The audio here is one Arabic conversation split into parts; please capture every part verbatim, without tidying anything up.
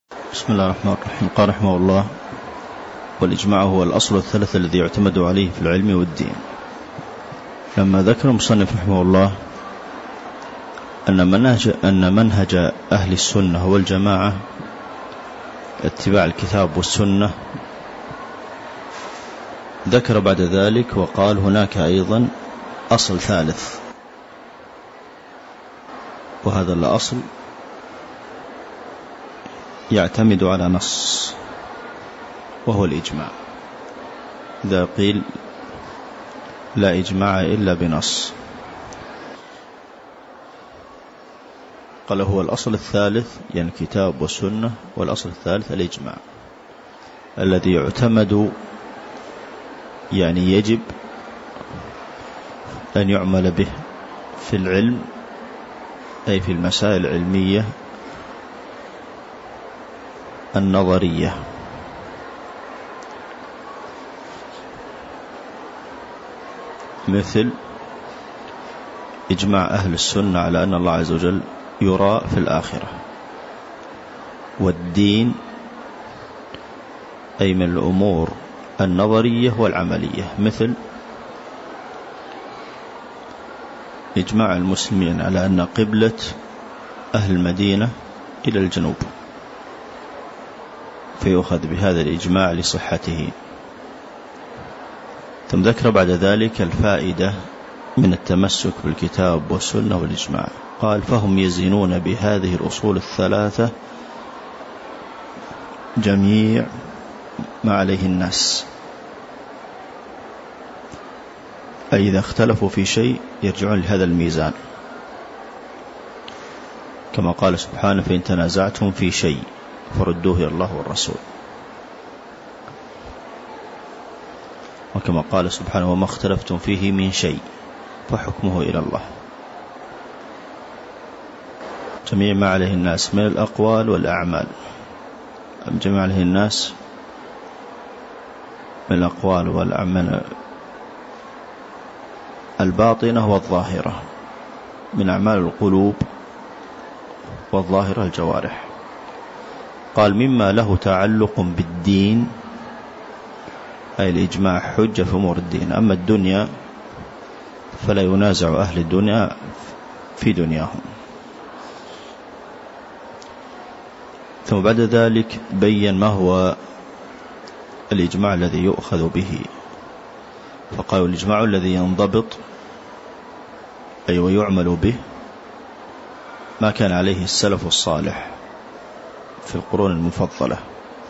بسم الله الرحمن الرحيم. قال رحمه الله: والإجماع هو الأصل الثلاث الذي يعتمد عليه في العلم والدين. لما ذكر المصنف رحمه الله أن منهج, أن منهج أهل السنة والجماعة اتباع الكتاب والسنة، ذكر بعد ذلك وقال: هناك أيضا أصل ثالث، وهذا الأصل يعتمد على نص، وهو الإجماع. إذا قيل لا إجماع إلا بنص، قال هو الأصل الثالث، يعني الكتاب والسنة، والأصل الثالث الإجماع الذي يعتمد، يعني يجب أن يعمل به في العلم، أي في المسائل العلمية النظرية، مثل إجماع أهل السنة على أن الله عز وجل يرى في الآخرة، والدين أي من الأمور النظرية والعملية، مثل إجماع المسلمين على أن قبلة أهل المدينة إلى الجنوب، فيؤخذ بهذا الإجماع لصحته. ثم ذكر بعد ذلك الفائدة من التمسك بالكتاب والسنة والإجماع. قال: فهم يزنون بهذه الأصول الثلاثة جميع ما عليه الناس، أي إذا اختلفوا في شيء يرجعون لهذا الميزان، كما قال سبحانه: فإن تنازعتم في شيء فردوه إلى الله والرسول. وكما قال سبحانه: وما اختلفتم فيه من شيء فحكمه إلى الله. جميع ما عليه الناس من الأقوال والأعمال، جميع عليه الناس من الأقوال والأعمال الباطنة والظاهرة، من أعمال القلوب والظاهرة الجوارح. قال: مما له تعلق بالدين، أي الإجماع حجة في أمور الدين. أما الدنيا فلا ينازع أهل الدنيا في دنياهم. ثم بعد ذلك بين ما هو الإجماع الذي يؤخذ به، فقال: الإجماع الذي ينضبط أي ويعمل به ما كان عليه السلف الصالح في القرون المفضلة،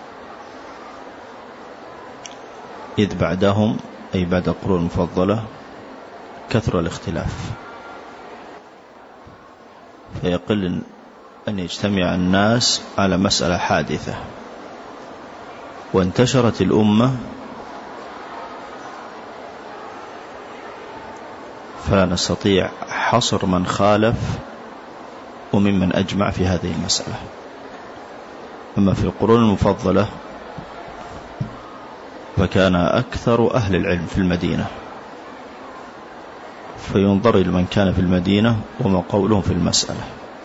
إذ بعدهم أي بعد القرون المفضلة كثر الاختلاف، فيقل أن يجتمع الناس على مسألة حادثة، وانتشرت الأمة فلا نستطيع حصر من خالف وممن أجمع في هذه المسألة. أما في القرون المفضلة فكان أكثر أهل العلم في المدينة، فينظر إلى من كان في المدينة وما قولهم في المسألة،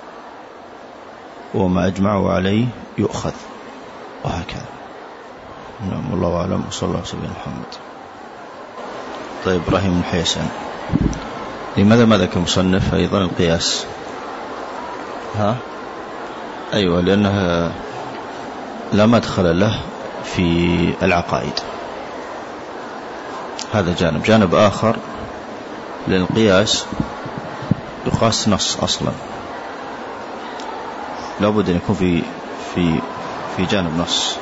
وما أجمعوا عليه يؤخذ، وهكذا. نعم، والله أعلم، وصلى الله عليه وسلم محمد. طيب، إبراهيم بن حيسان، لماذا ما ذكر مصنف أيضا القياس؟ ها؟ أيوة، لأنها لا مدخل له في العقائد، هذا جانب. جانب آخر، لأن القياس يقاس نص أصلا، لابد أن يكون في في في جانب نص.